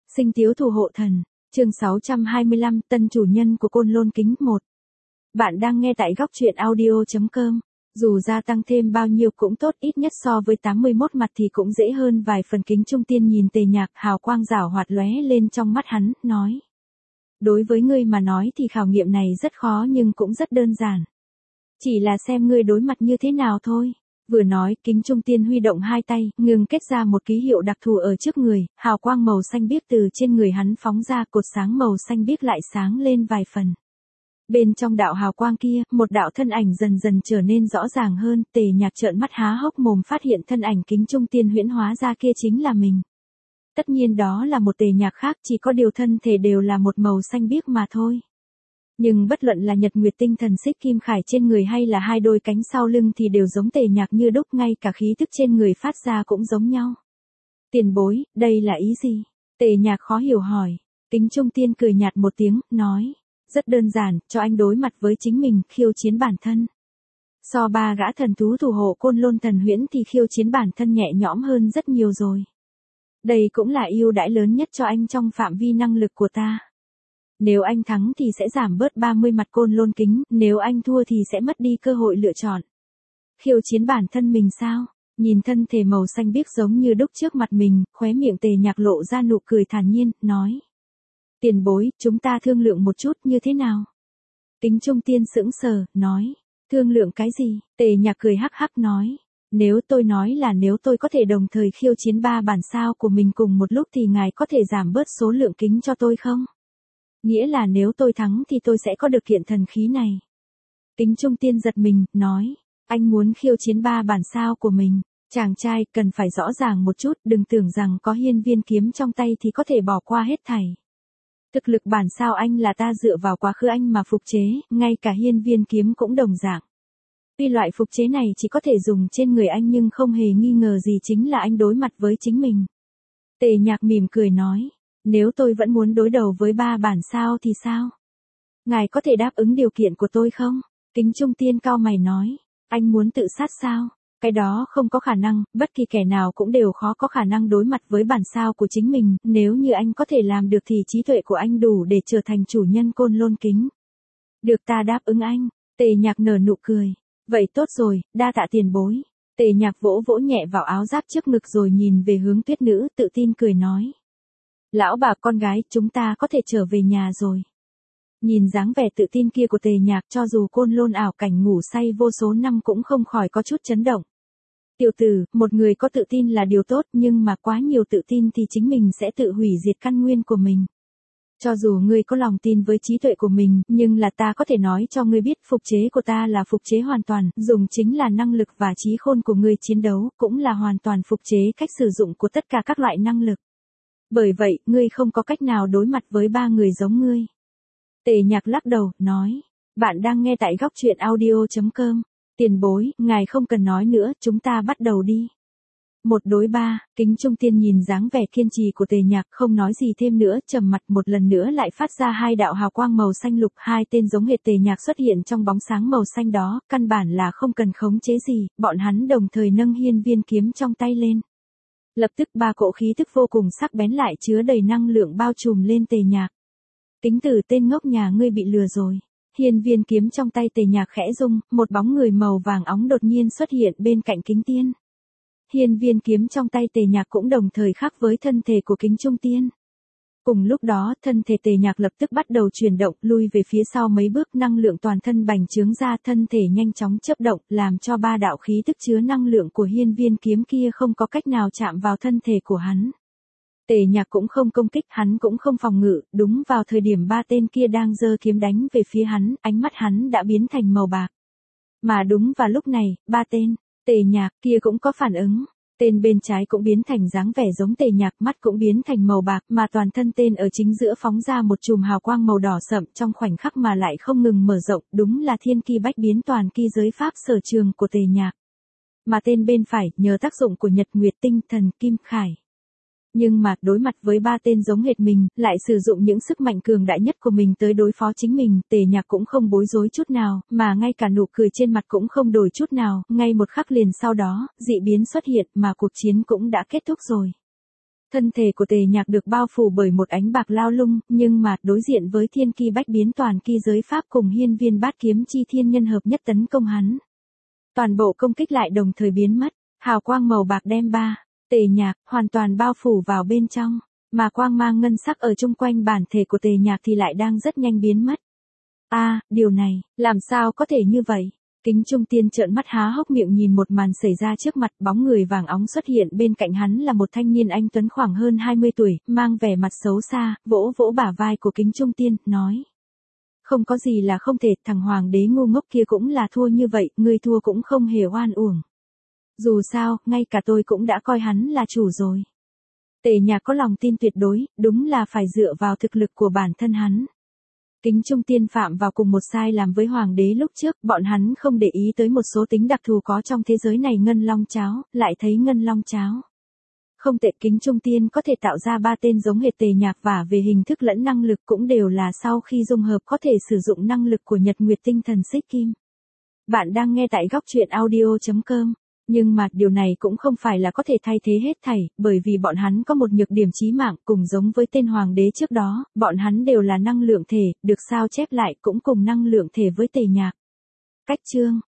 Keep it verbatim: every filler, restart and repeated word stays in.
Sinh tiếu thủ hộ thần, chương sáu trăm hai mươi lăm, tân chủ nhân của Côn Lôn Kính một. Bạn đang nghe tại góc truyện audio chấm com. Dù gia tăng thêm bao nhiêu cũng tốt, ít nhất so với tám mươi mốt mặt thì cũng dễ hơn vài phần. Kính Trung Tiên nhìn Tề Nhạc, hào quang rảo hoạt lóe lên trong mắt hắn, nói. Đối với ngươi mà nói thì khảo nghiệm này rất khó nhưng cũng rất đơn giản. Chỉ là xem ngươi đối mặt như thế nào thôi. Vừa nói, Kính Trung Tiên huy động hai tay, ngừng kết ra một ký hiệu đặc thù ở trước người, hào quang màu xanh biếc từ trên người hắn phóng ra, cột sáng màu xanh biếc lại sáng lên vài phần. Bên trong đạo hào quang kia, một đạo thân ảnh dần dần trở nên rõ ràng hơn. Tề Nhạc trợn mắt há hốc mồm phát hiện thân ảnh Kính Trung Tiên huyễn hóa ra kia chính là mình. Tất nhiên đó là một Tề Nhạc khác, chỉ có điều thân thể đều là một màu xanh biếc mà thôi. Nhưng bất luận là nhật nguyệt tinh thần xích kim khải trên người hay là hai đôi cánh sau lưng thì đều giống Tề Nhạc như đúc, ngay cả khí tức trên người phát ra cũng giống nhau. Tiền bối, đây là ý gì? Tề Nhạc khó hiểu hỏi. Kính Trung Tiên cười nhạt một tiếng, nói. Rất đơn giản, cho anh đối mặt với chính mình, khiêu chiến bản thân. So ba gã thần thú thủ hộ Côn Lôn thần huyễn thì khiêu chiến bản thân nhẹ nhõm hơn rất nhiều rồi. Đây cũng là ưu đãi lớn nhất cho anh trong phạm vi năng lực của ta. Nếu anh thắng thì sẽ giảm bớt ba mươi mặt Côn Lôn Kính, nếu anh thua thì sẽ mất đi cơ hội lựa chọn. Khiêu chiến bản thân mình sao? Nhìn thân thể màu xanh biếc giống như đúc trước mặt mình, khóe miệng Tề Nhạc lộ ra nụ cười thản nhiên, nói. Tiền bối, chúng ta thương lượng một chút như thế nào? Kính Trung Tiên sững sờ, nói. Thương lượng cái gì? Tề Nhạc cười hắc hắc nói. Nếu tôi nói là nếu tôi có thể đồng thời khiêu chiến ba bản sao của mình cùng một lúc thì ngài có thể giảm bớt số lượng kính cho tôi không? Nghĩa là nếu tôi thắng thì tôi sẽ có được kiện thần khí này. Kính Trung Tiên giật mình, nói. Anh muốn khiêu chiến ba bản sao của mình. Chàng trai, cần phải rõ ràng một chút, đừng tưởng rằng có hiên viên kiếm trong tay thì có thể bỏ qua hết thảy. Thực lực bản sao anh là ta dựa vào quá khứ anh mà phục chế, ngay cả hiên viên kiếm cũng đồng dạng. Tuy loại phục chế này chỉ có thể dùng trên người anh nhưng không hề nghi ngờ gì chính là anh đối mặt với chính mình. Tề Nhạc mỉm cười nói. Nếu tôi vẫn muốn đối đầu với ba bản sao thì sao? Ngài có thể đáp ứng điều kiện của tôi không? Kính Trung Tiên cau mày nói. Anh muốn tự sát sao? Cái đó không có khả năng, bất kỳ kẻ nào cũng đều khó có khả năng đối mặt với bản sao của chính mình. Nếu như anh có thể làm được thì trí tuệ của anh đủ để trở thành chủ nhân Côn Lôn Kính. Được, ta đáp ứng anh. Tề Nhạc nở nụ cười. Vậy tốt rồi, đa tạ tiền bối. Tề Nhạc vỗ vỗ nhẹ vào áo giáp trước ngực rồi nhìn về hướng Tuyết Nữ, tự tin cười nói. Lão bà con gái, chúng ta có thể trở về nhà rồi. Nhìn dáng vẻ tự tin kia của Tề Nhạc, cho dù Côn Lôn ảo cảnh ngủ say vô số năm cũng không khỏi có chút chấn động. Tiểu tử, một người có tự tin là điều tốt, nhưng mà quá nhiều tự tin thì chính mình sẽ tự hủy diệt căn nguyên của mình. Cho dù ngươi có lòng tin với trí tuệ của mình, nhưng là ta có thể nói cho ngươi biết phục chế của ta là phục chế hoàn toàn, dùng chính là năng lực và trí khôn của ngươi chiến đấu, cũng là hoàn toàn phục chế cách sử dụng của tất cả các loại năng lực. Bởi vậy, ngươi không có cách nào đối mặt với ba người giống ngươi. Tề Nhạc lắc đầu, nói. Bạn đang nghe tại góc truyện audio chấm com. Tiền bối, ngài không cần nói nữa, chúng ta bắt đầu đi. Một đối ba, Kính Trung Tiên nhìn dáng vẻ kiên trì của Tề Nhạc không nói gì thêm nữa, trầm mặt một lần nữa lại phát ra hai đạo hào quang màu xanh lục, hai tên giống hệt Tề Nhạc xuất hiện trong bóng sáng màu xanh đó, căn bản là không cần khống chế gì, bọn hắn đồng thời nâng hiên viên kiếm trong tay lên. Lập tức ba cỗ khí tức vô cùng sắc bén lại chứa đầy năng lượng bao trùm lên Tề Nhạc. Kính tử tên ngốc nhà ngươi bị lừa rồi. Hiên viên kiếm trong tay Tề Nhạc khẽ rung, một bóng người màu vàng óng đột nhiên xuất hiện bên cạnh Kính Tiên. Hiên viên kiếm trong tay Tề Nhạc cũng đồng thời khác với thân thể của Kính Trung Tiên. Cùng lúc đó, thân thể Tề Nhạc lập tức bắt đầu chuyển động, lui về phía sau mấy bước, năng lượng toàn thân bành trướng ra, thân thể nhanh chóng chớp động, làm cho ba đạo khí tức chứa năng lượng của hiên viên kiếm kia không có cách nào chạm vào thân thể của hắn. Tề Nhạc cũng không công kích, hắn cũng không phòng ngự, đúng vào thời điểm ba tên kia đang giơ kiếm đánh về phía hắn, ánh mắt hắn đã biến thành màu bạc. Mà đúng vào lúc này, ba tên Tề Nhạc kia cũng có phản ứng. Tên bên trái cũng biến thành dáng vẻ giống Tề Nhạc, mắt cũng biến thành màu bạc, mà toàn thân tên ở chính giữa phóng ra một chùm hào quang màu đỏ sậm trong khoảnh khắc mà lại không ngừng mở rộng, đúng là thiên ki bách biến toàn ki giới pháp sở trường của Tề Nhạc. Mà tên bên phải, nhờ tác dụng của nhật nguyệt tinh thần kim khải. Nhưng mà, đối mặt với ba tên giống hệt mình, lại sử dụng những sức mạnh cường đại nhất của mình tới đối phó chính mình, Tề Nhạc cũng không bối rối chút nào, mà ngay cả nụ cười trên mặt cũng không đổi chút nào, ngay một khắc liền sau đó, dị biến xuất hiện mà cuộc chiến cũng đã kết thúc rồi. Thân thể của Tề Nhạc được bao phủ bởi một ánh bạc lao lung, nhưng mà, đối diện với thiên ki bách biến toàn ki giới pháp cùng hiên viên bát kiếm chi thiên nhân hợp nhất tấn công hắn. Toàn bộ công kích lại đồng thời biến mất, hào quang màu bạc đem ba, Tề Nhạc, hoàn toàn bao phủ vào bên trong, mà quang mang ngân sắc ở chung quanh bản thể của Tề Nhạc thì lại đang rất nhanh biến mất. A, à, điều này, làm sao có thể như vậy? Kính Trung Tiên trợn mắt há hốc miệng nhìn một màn xảy ra trước mặt, bóng người vàng óng xuất hiện bên cạnh hắn là một thanh niên anh tuấn khoảng hơn hai mươi tuổi, mang vẻ mặt xấu xa, vỗ vỗ bả vai của Kính Trung Tiên, nói. Không có gì là không thể, thằng hoàng đế ngu ngốc kia cũng là thua như vậy, ngươi thua cũng không hề oan uổng. Dù sao, ngay cả tôi cũng đã coi hắn là chủ rồi. Tề Nhạc có lòng tin tuyệt đối, đúng là phải dựa vào thực lực của bản thân hắn. Kính Trung Tiên phạm vào cùng một sai làm với hoàng đế lúc trước, bọn hắn không để ý tới một số tính đặc thù có trong thế giới này ngân long cháo, lại thấy ngân long cháo. Không tệ, Kính Trung Tiên có thể tạo ra ba tên giống hệt Tề Nhạc và về hình thức lẫn năng lực cũng đều là sau khi dung hợp có thể sử dụng năng lực của Nhật Nguyệt Tinh Thần Xích Kim. Bạn đang nghe tại góc truyện audio chấm com. Nhưng mà, điều này cũng không phải là có thể thay thế hết thảy, bởi vì bọn hắn có một nhược điểm chí mạng, cùng giống với tên hoàng đế trước đó, bọn hắn đều là năng lượng thể, được sao chép lại cũng cùng năng lượng thể với Tề Nhạc. Cách chương,